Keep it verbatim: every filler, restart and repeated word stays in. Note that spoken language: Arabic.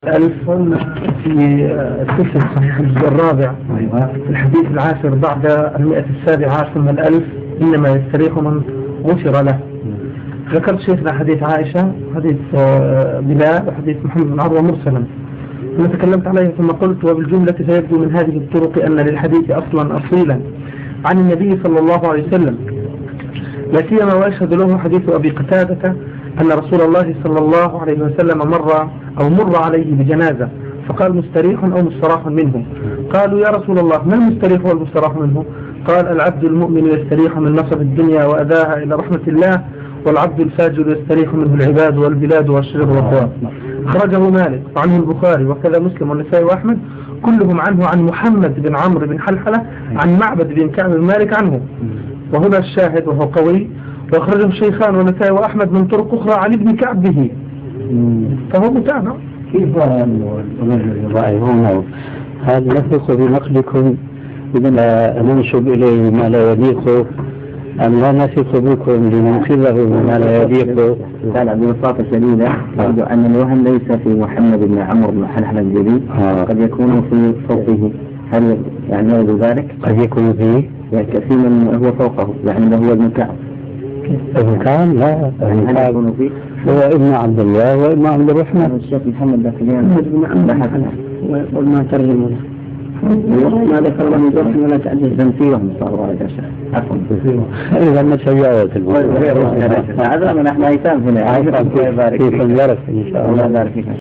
ألف في السلسلة صحيح الجزء الرابع في الحديث العاشر بعد المئة السابعة عشر من الألف إنما يستريح من غفر له. ذكرت شيخنا حديث عائشة، حديث بلال، وحديث محمد بن عروة مرسلا، ثم تكلمت عليه ثم قلت وبالجملة سيبدو من هذه الطرق أن للحديث أصلا أصيلا عن النبي صلى الله عليه وسلم، لا سيما ويشهد له حديث أبي قتادة أن رسول الله صلى الله عليه وسلم مر أو مر عليه بجنازة فقال مستريح أو مستراح منه. قالوا يا رسول الله ما المستريح والمستراح منه؟ قال العبد المؤمن يستريح من نصب الدنيا وأذاها إلى رحمة الله، والعبد الفاجر يستريح منه العباد والبلاد والشرب والطواب. أخرجه مالك وعنه البخاري وكذا مسلم والنسائي وأحمد كلهم عنه عن محمد بن عمرو بن حلحلة عن معبد بن كعب بن مالك عنه، وهنا الشاهد وهو قوي. وأخرجه الشيخان والنسائي وأحمد من طرق أخرى عن ابن كعب به، فهو متابع. كيف يضاعفونه؟ هل نثق بنقلكم إذا ننشب إليه ما لا يليق أم لا نثق بكم لننقذه ما لا يليق؟ لا لا ببساطة شديدة أرجو أن الوهم ليس في محمد بن عمرو بن حلحلة الجديد، قد يكون في فوقه. هل يعني يرد ذلك؟ قد يكون فيه يعني كثير من هو فوقه، يعني هو ابن كعب. ابن كعب لا، هل يكون فيه؟ هو ابن عبد الله وابن عبد الرحمن. الشيخ محمد داخلين وما ترجمه ما ذكر الله من جرح ولا تعديل تنسيهم صاروا على جرح. عفوا إذا ما شجعت هذا من احنا ايتام هنا. في فنجرك إن شاء الله.